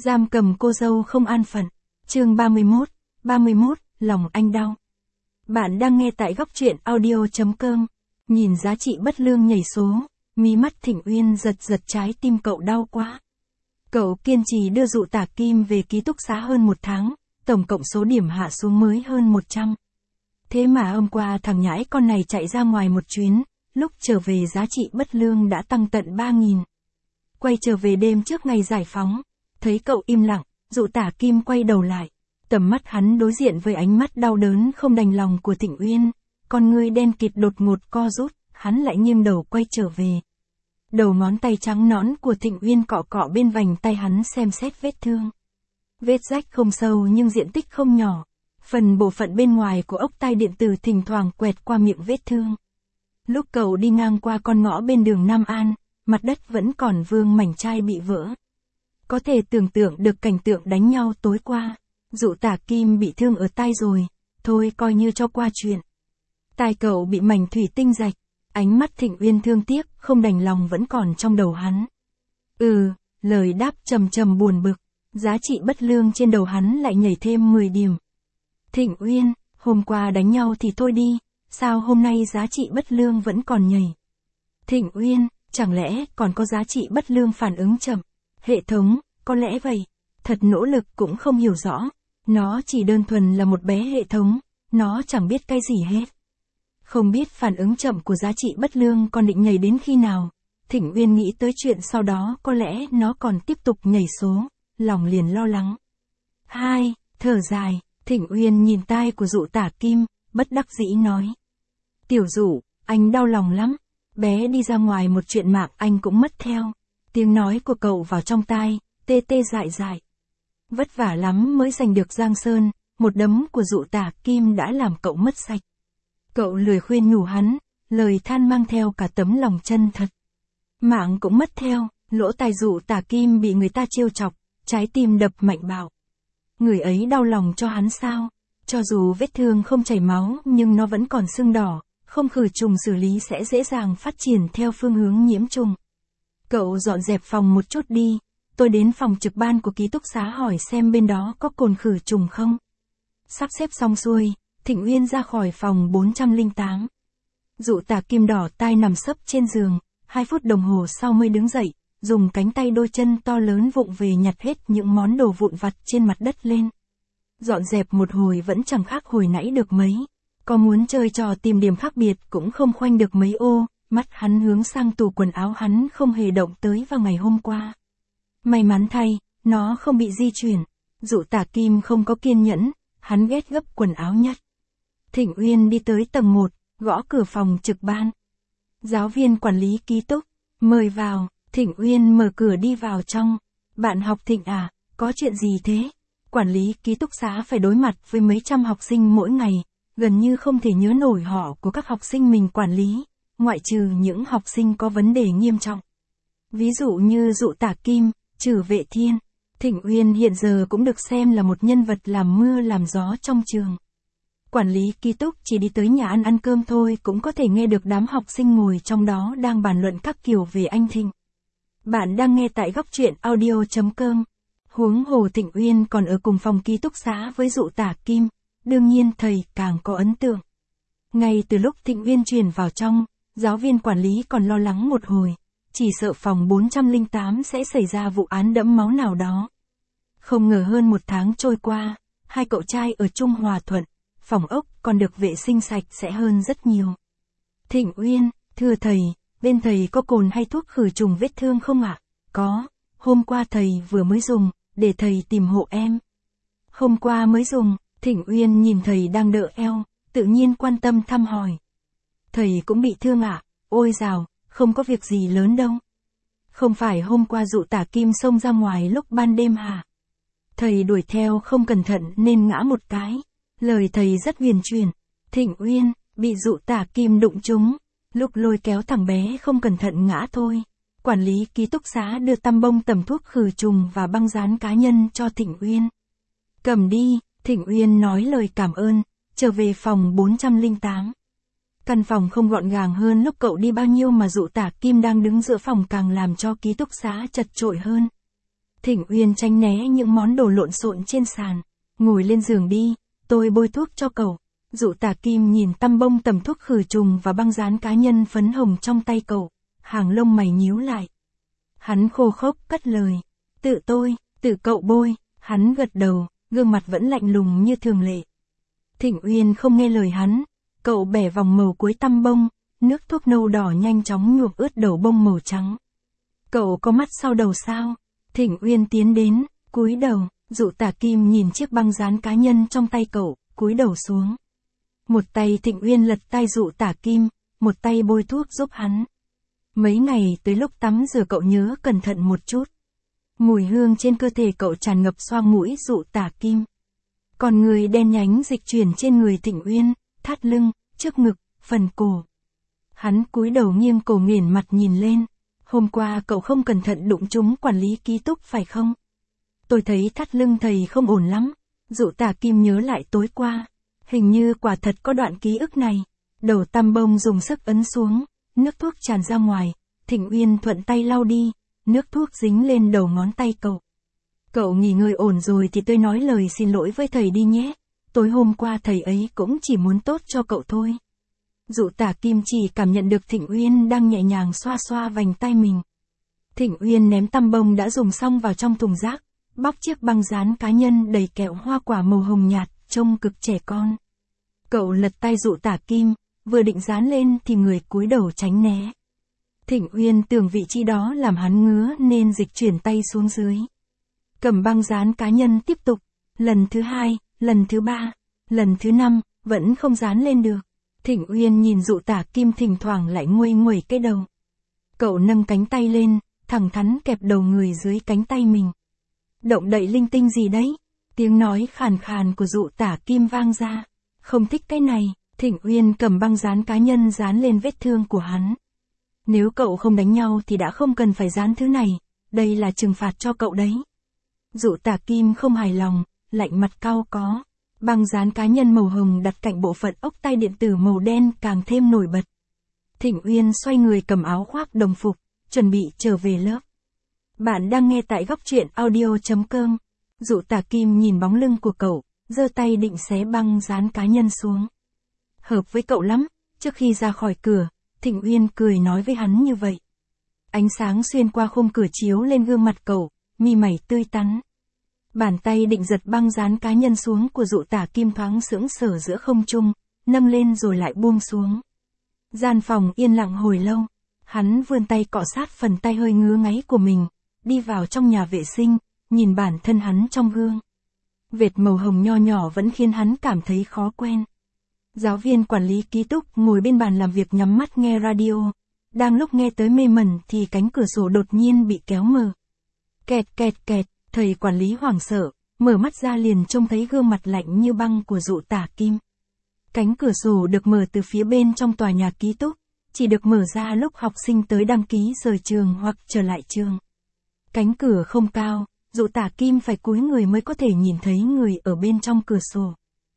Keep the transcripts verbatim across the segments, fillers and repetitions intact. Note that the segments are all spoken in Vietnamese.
Giam cầm cô dâu không an phận. Chương ba mươi mốt, ba mươi mốt, lòng anh đau. Bạn đang nghe tại góc truyện audio chấm com. Nhìn giá trị bất lương nhảy số, mí mắt Thịnh Uyên giật giật, trái tim cậu đau quá. Cậu kiên trì đưa Dụ Tả Kim về ký túc xá hơn một tháng, tổng cộng số điểm hạ xuống mới hơn một trăm. Thế mà hôm qua thằng nhãi con này chạy ra ngoài một chuyến, lúc trở về giá trị bất lương đã tăng tận ba nghìn. Quay trở về đêm trước ngày giải phóng, thấy cậu im lặng, Dụ Tả Kim quay đầu lại. Tầm mắt hắn đối diện với ánh mắt đau đớn không đành lòng của Thịnh Uyên, con ngươi đen kịt đột ngột co rút, hắn lại nghiêng đầu quay trở về. Đầu ngón tay trắng nõn của Thịnh Uyên cọ cọ bên vành tay hắn xem xét vết thương. Vết rách không sâu nhưng diện tích không nhỏ. Phần bộ phận bên ngoài của ốc tai điện tử thỉnh thoảng quẹt qua miệng vết thương. Lúc cậu đi ngang qua con ngõ bên đường Nam An, mặt đất vẫn còn vương mảnh chai bị vỡ. Có thể tưởng tượng được cảnh tượng đánh nhau tối qua. Dụ Tả Kim bị thương ở tai rồi, thôi coi như cho qua chuyện. Tai cậu bị mảnh thủy tinh rạch, ánh mắt Thịnh Uyên thương tiếc, không đành lòng vẫn còn trong đầu hắn. Ừ, lời đáp trầm trầm buồn bực, giá trị bất lương trên đầu hắn lại nhảy thêm mười điểm. Thịnh Uyên, hôm qua đánh nhau thì thôi đi, sao hôm nay giá trị bất lương vẫn còn nhảy? Thịnh Uyên, chẳng lẽ còn có giá trị bất lương phản ứng chậm? Hệ thống, có lẽ vậy. Thật nỗ lực cũng không hiểu rõ. Nó chỉ đơn thuần là một bé hệ thống, nó chẳng biết cái gì hết. Không biết phản ứng chậm của giá trị bất lương còn định nhảy đến khi nào. Thịnh Uyên nghĩ tới chuyện sau đó có lẽ nó còn tiếp tục nhảy số, lòng liền lo lắng. Hai, thở dài, Thịnh Uyên nhìn tai của Dụ Tả Kim, bất đắc dĩ nói. Tiểu Dụ, anh đau lòng lắm, bé đi ra ngoài một chuyện mạng anh cũng mất theo. Tiếng nói của cậu vào trong tai, tê tê dại dại. Vất vả lắm mới giành được Giang Sơn, một đấm của Dụ Tả Kim đã làm cậu mất sạch. Cậu lười khuyên nhủ hắn, lời than mang theo cả tấm lòng chân thật. Mạng cũng mất theo, lỗ tai Dụ Tả Kim bị người ta trêu chọc, trái tim đập mạnh bạo. Người ấy đau lòng cho hắn sao? Cho dù vết thương không chảy máu nhưng nó vẫn còn sưng đỏ, không khử trùng xử lý sẽ dễ dàng phát triển theo phương hướng nhiễm trùng. Cậu dọn dẹp phòng một chút đi, tôi đến phòng trực ban của ký túc xá hỏi xem bên đó có cồn khử trùng không. Sắp xếp xong xuôi, Thịnh Uyên ra khỏi phòng bốn trăm lẻ tám. Dụ Tả Kim đỏ tai nằm sấp trên giường, hai phút đồng hồ sau mới đứng dậy, dùng cánh tay đôi chân to lớn vụng về nhặt hết những món đồ vụn vặt trên mặt đất lên. Dọn dẹp một hồi vẫn chẳng khác hồi nãy được mấy. Có muốn chơi trò tìm điểm khác biệt cũng không khoanh được mấy ô, mắt hắn hướng sang tủ quần áo hắn không hề động tới vào ngày hôm qua. May mắn thay, nó không bị di chuyển. Dụ Tả Kim không có kiên nhẫn, hắn ghét gấp quần áo nhất. Thịnh Uyên đi tới tầng một, gõ cửa phòng trực ban. Giáo viên quản lý ký túc, mời vào. Thịnh Uyên mở cửa đi vào trong. Bạn học Thịnh à, có chuyện gì thế? Quản lý ký túc xá phải đối mặt với mấy trăm học sinh mỗi ngày, gần như không thể nhớ nổi họ của các học sinh mình quản lý, ngoại trừ những học sinh có vấn đề nghiêm trọng. Ví dụ như Dụ Tả Kim, Trử Vệ Thiên. Thịnh Uyên hiện giờ cũng được xem là một nhân vật làm mưa làm gió trong trường. Quản lý ký túc chỉ đi tới nhà ăn ăn cơm thôi cũng có thể nghe được đám học sinh ngồi trong đó đang bàn luận các kiểu về anh Thịnh. Bạn đang nghe tại góc truyện audio chấm com. Huống hồ Thịnh Uyên còn ở cùng phòng ký túc xá với Dụ Tả Kim, đương nhiên thầy càng có ấn tượng. Ngay từ lúc Thịnh Uyên chuyển vào trong, giáo viên quản lý còn lo lắng một hồi, chỉ sợ phòng bốn trăm lẻ tám sẽ xảy ra vụ án đẫm máu nào đó. Không ngờ hơn một tháng trôi qua, hai cậu trai ở chung hòa thuận, phòng ốc còn được vệ sinh sạch sẽ hơn rất nhiều. Thịnh Uyên, thưa thầy, bên thầy có cồn hay thuốc khử trùng vết thương không ạ? Có, hôm qua thầy vừa mới dùng, để thầy tìm hộ em. Hôm qua mới dùng, Thịnh Uyên nhìn thầy đang đỡ eo, tự nhiên quan tâm thăm hỏi. Thầy cũng bị thương ạ? Ôi dào, không có việc gì lớn đâu. Không phải hôm qua Dụ Tả Kim xông ra ngoài lúc ban đêm hả? Thầy đuổi theo không cẩn thận nên ngã một cái. Lời thầy rất huyền chuyển. Thịnh Uyên, bị Dụ Tả Kim đụng trúng. Lúc lôi kéo thằng bé không cẩn thận ngã thôi. Quản lý ký túc xá đưa tăm bông tẩm thuốc khử trùng và băng dán cá nhân cho Thịnh Uyên. Cầm đi, Thịnh Uyên nói lời cảm ơn, trở về phòng bốn trăm lẻ tám. Căn phòng không gọn gàng hơn lúc cậu đi bao nhiêu mà Dụ Tả Kim đang đứng giữa phòng càng làm cho ký túc xá chật chội hơn. Thịnh Uyên tránh né những món đồ lộn xộn trên sàn. Ngồi lên giường đi, tôi bôi thuốc cho cậu. Dụ Tả Kim nhìn tăm bông tầm thuốc khử trùng và băng dán cá nhân phấn hồng trong tay cậu, hàng lông mày nhíu lại. Hắn khô khốc cất lời. Tự tôi, tự cậu bôi. Hắn gật đầu, gương mặt vẫn lạnh lùng như thường lệ. Thịnh Uyên không nghe lời hắn. Cậu bẻ vòng màu cuối tăm bông, nước thuốc nâu đỏ nhanh chóng nhuộm ướt đầu bông màu trắng. Cậu có mắt sau đầu sao? Thịnh Uyên tiến đến, cúi đầu. Dụ Tả Kim nhìn chiếc băng dán cá nhân trong tay cậu, cúi đầu xuống. Một tay Thịnh Uyên lật tay Dụ Tả Kim, một tay bôi thuốc giúp hắn. Mấy ngày tới lúc tắm rửa cậu nhớ cẩn thận một chút. Mùi hương trên cơ thể cậu tràn ngập xoang mũi Dụ Tả Kim. Còn người đen nhánh dịch chuyển trên người Thịnh Uyên, thắt lưng, trước ngực, phần cổ. Hắn cúi đầu nghiêng cổ nghiền mặt nhìn lên. Hôm qua cậu không cẩn thận đụng trúng quản lý ký túc phải không? Tôi thấy thắt lưng thầy không ổn lắm. Dụ Tả Kim nhớ lại tối qua. Hình như quả thật có đoạn ký ức này. Đầu tăm bông dùng sức ấn xuống, nước thuốc tràn ra ngoài. Thịnh Uyên thuận tay lau đi, nước thuốc dính lên đầu ngón tay cậu. Cậu nghỉ ngơi ổn rồi thì tôi nói lời xin lỗi với thầy đi nhé. Tối hôm qua thầy ấy cũng chỉ muốn tốt cho cậu thôi. Dụ Tả Kim chỉ cảm nhận được Thịnh Uyên đang nhẹ nhàng xoa xoa vành tay mình. Thịnh Uyên ném tăm bông đã dùng xong vào trong thùng rác, bóc chiếc băng dán cá nhân đầy kẹo hoa quả màu hồng nhạt, trông cực trẻ con. Cậu lật tay Dụ Tả Kim, vừa định dán lên thì người cúi đầu tránh né. Thịnh Uyên tưởng vị trí đó làm hắn ngứa nên dịch chuyển tay xuống dưới. Cầm băng dán cá nhân tiếp tục, lần thứ hai, lần thứ ba, lần thứ năm, vẫn không dán lên được. Thịnh Uyên nhìn Dụ Tả Kim thỉnh thoảng lại nguây nguẩy cái đầu. Cậu nâng cánh tay lên, thẳng thắn kẹp đầu người dưới cánh tay mình. Động đậy linh tinh gì đấy? Tiếng nói khàn khàn của Dụ Tả Kim vang ra. Không thích cái này. Thịnh Uyên cầm băng dán cá nhân dán lên vết thương của hắn. Nếu cậu không đánh nhau thì đã không cần phải dán thứ này, đây là trừng phạt cho cậu đấy. Dụ Tả Kim không hài lòng, lạnh mặt cau có. Băng dán cá nhân màu hồng đặt cạnh bộ phận ốc tay điện tử màu đen càng thêm nổi bật. Thịnh Uyên xoay người cầm áo khoác đồng phục, chuẩn bị trở về lớp. Bạn đang nghe tại góc truyện audio chấm com. Dụ Tả Kim nhìn bóng lưng của cậu, giơ tay định xé băng dán cá nhân xuống. Hợp với cậu lắm. Trước khi ra khỏi cửa, Thịnh Uyên cười nói với hắn như vậy. Ánh sáng xuyên qua khung cửa chiếu lên gương mặt cậu, mi mày tươi tắn. Bàn tay định giật băng dán cá nhân xuống của Dụ Tả Kim thoáng sững sờ giữa không trung, nâng lên rồi lại buông xuống. Gian phòng yên lặng hồi lâu, hắn vươn tay cọ sát phần tay hơi ngứa ngáy của mình, đi vào trong nhà vệ sinh, nhìn bản thân hắn trong gương. Vệt màu hồng nho nhỏ vẫn khiến hắn cảm thấy khó quen. Giáo viên quản lý ký túc ngồi bên bàn làm việc nhắm mắt nghe radio. Đang lúc nghe tới mê mẩn thì cánh cửa sổ đột nhiên bị kéo mở. Kẹt kẹt kẹt, thầy quản lý hoảng sợ, mở mắt ra liền trông thấy gương mặt lạnh như băng của Dụ Tả Kim. Cánh cửa sổ được mở từ phía bên trong tòa nhà ký túc, chỉ được mở ra lúc học sinh tới đăng ký rời trường hoặc trở lại trường. Cánh cửa không cao, Dụ Tả Kim phải cúi người mới có thể nhìn thấy người ở bên trong cửa sổ.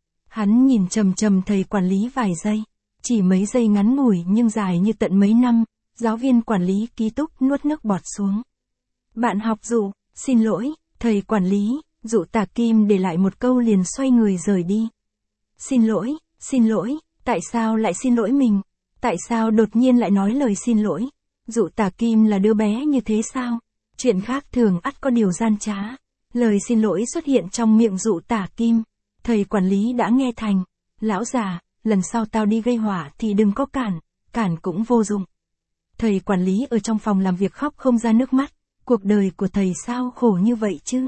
Hắn nhìn chầm chầm thầy quản lý vài giây, chỉ mấy giây ngắn ngủi nhưng dài như tận mấy năm, giáo viên quản lý ký túc nuốt nước bọt xuống. Bạn học Dụ, xin lỗi, thầy quản lý. Dụ Tả Kim để lại một câu liền xoay người rời đi. Xin lỗi, xin lỗi, tại sao lại xin lỗi mình? Tại sao đột nhiên lại nói lời xin lỗi? Dụ Tả Kim là đứa bé như thế sao? Chuyện khác thường ắt có điều gian trá. Lời xin lỗi xuất hiện trong miệng Dụ Tả Kim. Thầy quản lý đã nghe thành. Lão già, lần sau tao đi gây họa thì đừng có cản, cản cũng vô dụng. Thầy quản lý ở trong phòng làm việc khóc không ra nước mắt. Cuộc đời của thầy sao khổ như vậy chứ?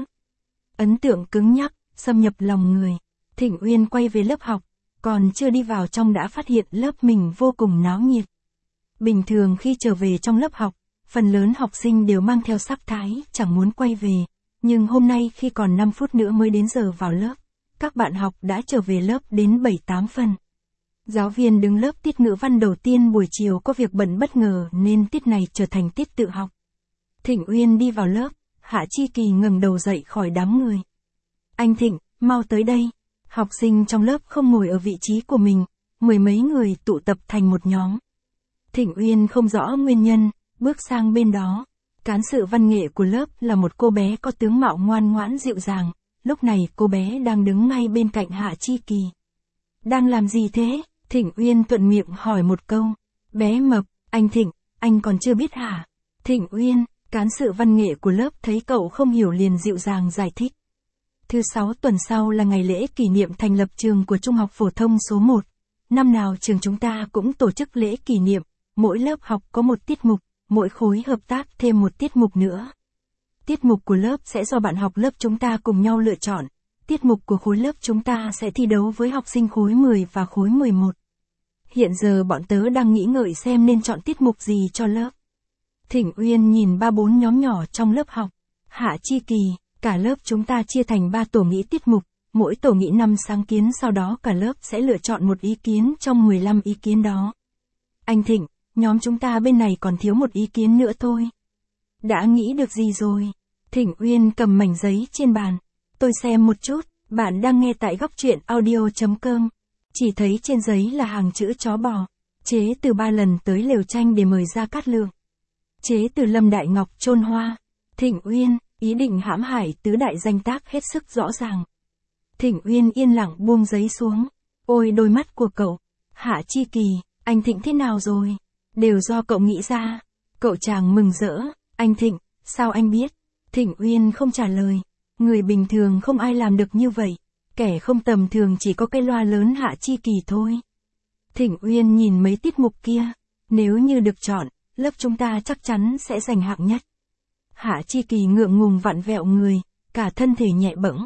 Ấn tượng cứng nhắc, xâm nhập lòng người. Thịnh Uyên quay về lớp học, còn chưa đi vào trong đã phát hiện lớp mình vô cùng náo nhiệt. Bình thường khi trở về trong lớp học, phần lớn học sinh đều mang theo sắc thái chẳng muốn quay về, nhưng hôm nay khi còn năm phút nữa mới đến giờ vào lớp, các bạn học đã trở về lớp đến bảy tám phần. Giáo viên đứng lớp tiết ngữ văn đầu tiên buổi chiều có việc bận bất ngờ nên tiết này trở thành tiết tự học. Thịnh Uyên đi vào lớp, Hạ Chi Kỳ ngẩng đầu dậy khỏi đám người. Anh Thịnh, mau tới đây. Học sinh trong lớp không ngồi ở vị trí của mình, mười mấy người tụ tập thành một nhóm. Thịnh Uyên không rõ nguyên nhân, bước sang bên đó. Cán sự văn nghệ của lớp là một cô bé có tướng mạo ngoan ngoãn dịu dàng, lúc này cô bé đang đứng ngay bên cạnh Hạ Chi Kỳ. Đang làm gì thế? Thịnh Uyên thuận miệng hỏi một câu. Bé mập, anh Thịnh, anh còn chưa biết hả? Thịnh Uyên, cán sự văn nghệ của lớp thấy cậu không hiểu liền dịu dàng giải thích. Thứ sáu tuần sau là ngày lễ kỷ niệm thành lập trường của Trung học phổ thông số một. Năm nào trường chúng ta cũng tổ chức lễ kỷ niệm, mỗi lớp học có một tiết mục, mỗi khối hợp tác thêm một tiết mục nữa. Tiết mục của lớp sẽ do bạn học lớp chúng ta cùng nhau lựa chọn. Tiết mục của khối lớp chúng ta sẽ thi đấu với học sinh khối mười và khối mười một. Hiện giờ bọn tớ đang nghĩ ngợi xem nên chọn tiết mục gì cho lớp. Thịnh Uyên nhìn ba bốn nhóm nhỏ trong lớp học. Hạ Chi Kỳ, cả lớp chúng ta chia thành ba tổ nghĩ tiết mục, mỗi tổ nghĩ năm sáng kiến, sau đó cả lớp sẽ lựa chọn một ý kiến trong mười lăm ý kiến đó. Anh Thịnh, nhóm chúng ta bên này còn thiếu một ý kiến nữa thôi. Đã nghĩ được gì rồi? Thịnh Uyên cầm mảnh giấy trên bàn. Tôi xem một chút, bạn đang nghe tại góc truyện audio chấm com. Chỉ thấy trên giấy là hàng chữ chó bò. Chế từ ba lần tới lều tranh để mời Gia Cát Lượng. Chế từ Lâm Đại Ngọc chôn hoa. Thịnh Uyên, ý định hãm hại tứ đại danh tác hết sức rõ ràng. Thịnh Uyên yên lặng buông giấy xuống. Ôi đôi mắt của cậu. Hạ Chi Kỳ, anh Thịnh thế nào rồi? Đều do cậu nghĩ ra. Cậu chàng mừng rỡ. Anh Thịnh, sao anh biết? Thịnh Uyên không trả lời. Người bình thường không ai làm được như vậy. Kẻ không tầm thường chỉ có cái loa lớn Hạ Chi Kỳ thôi. Thịnh Uyên nhìn mấy tiết mục kia. Nếu như được chọn, lớp chúng ta chắc chắn sẽ giành hạng nhất. Hạ Chi Kỳ ngượng ngùng vặn vẹo người, cả thân thể nhẹ bẫng.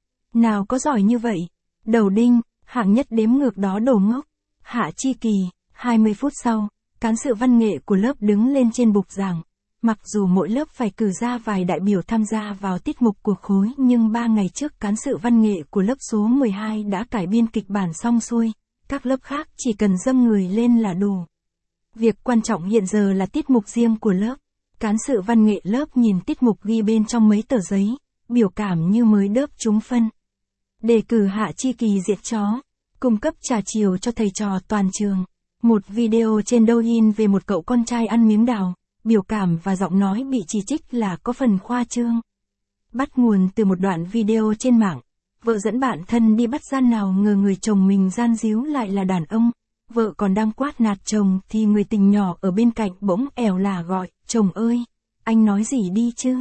Nào có giỏi như vậy? Đầu đinh, hạng nhất đếm ngược đó đồ ngốc. Hạ Chi Kỳ, hai mươi phút sau, cán sự văn nghệ của lớp đứng lên trên bục giảng. Mặc dù mỗi lớp phải cử ra vài đại biểu tham gia vào tiết mục của khối, nhưng ba ngày trước cán sự văn nghệ của lớp số mười hai đã cải biên kịch bản xong xuôi, các lớp khác chỉ cần dâng người lên là đủ. Việc quan trọng hiện giờ là tiết mục riêng của lớp. Cán sự văn nghệ lớp nhìn tiết mục ghi bên trong mấy tờ giấy, biểu cảm như mới đớp trúng phân. Đề cử Hạ Chi Kỳ diệt chó, cung cấp trà chiều cho thầy trò toàn trường. Một video trên Douyin về một cậu con trai ăn miếng đào, biểu cảm và giọng nói bị chỉ trích là có phần khoa trương. Bắt nguồn từ một đoạn video trên mạng, vợ dẫn bạn thân đi bắt gian, nào ngờ người chồng mình gian díu lại là đàn ông. Vợ còn đang quát nạt chồng thì người tình nhỏ ở bên cạnh bỗng ẻo lả gọi, chồng ơi, anh nói gì đi chứ?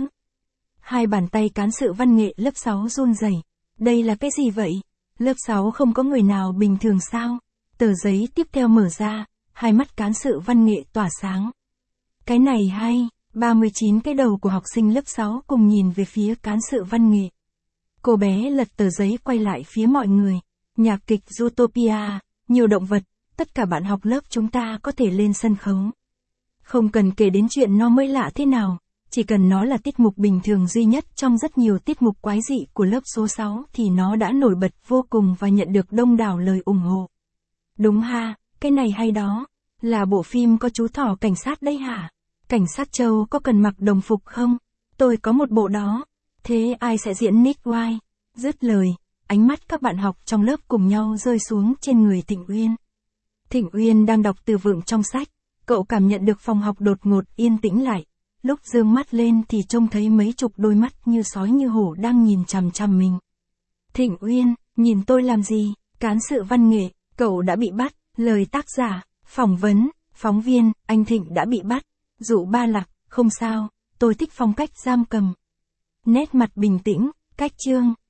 Hai bàn tay cán sự văn nghệ lớp sáu run rẩy. Đây là cái gì vậy? Lớp sáu không có người nào bình thường sao? Tờ giấy tiếp theo mở ra, hai mắt cán sự văn nghệ tỏa sáng. Cái này hay, ba mươi chín cái đầu của học sinh lớp sáu cùng nhìn về phía cán sự văn nghệ. Cô bé lật tờ giấy quay lại phía mọi người. Nhạc kịch Zootopia, nhiều động vật, tất cả bạn học lớp chúng ta có thể lên sân khấu. Không cần kể đến chuyện nó mới lạ thế nào, chỉ cần nó là tiết mục bình thường duy nhất trong rất nhiều tiết mục quái dị của lớp số sáu thì nó đã nổi bật vô cùng và nhận được đông đảo lời ủng hộ. Đúng ha, cái này hay đó, là bộ phim có chú thỏ cảnh sát đấy hả? Cảnh sát Châu có cần mặc đồng phục không? Tôi có một bộ đó. Thế ai sẽ diễn Nick White? Dứt lời, ánh mắt các bạn học trong lớp cùng nhau rơi xuống trên người Thịnh Uyên. Thịnh Uyên đang đọc từ vựng trong sách, cậu cảm nhận được phòng học đột ngột yên tĩnh lại. Lúc dương mắt lên thì trông thấy mấy chục đôi mắt như sói như hổ đang nhìn chằm chằm mình. Thịnh Uyên, nhìn tôi làm gì? Cán sự văn nghệ, cậu đã bị bắt. Lời tác giả, phỏng vấn, phóng viên, anh Thịnh đã bị bắt. Dụ Ba Lạc, không sao, tôi thích phong cách giam cầm. Nét mặt bình tĩnh, cách chương.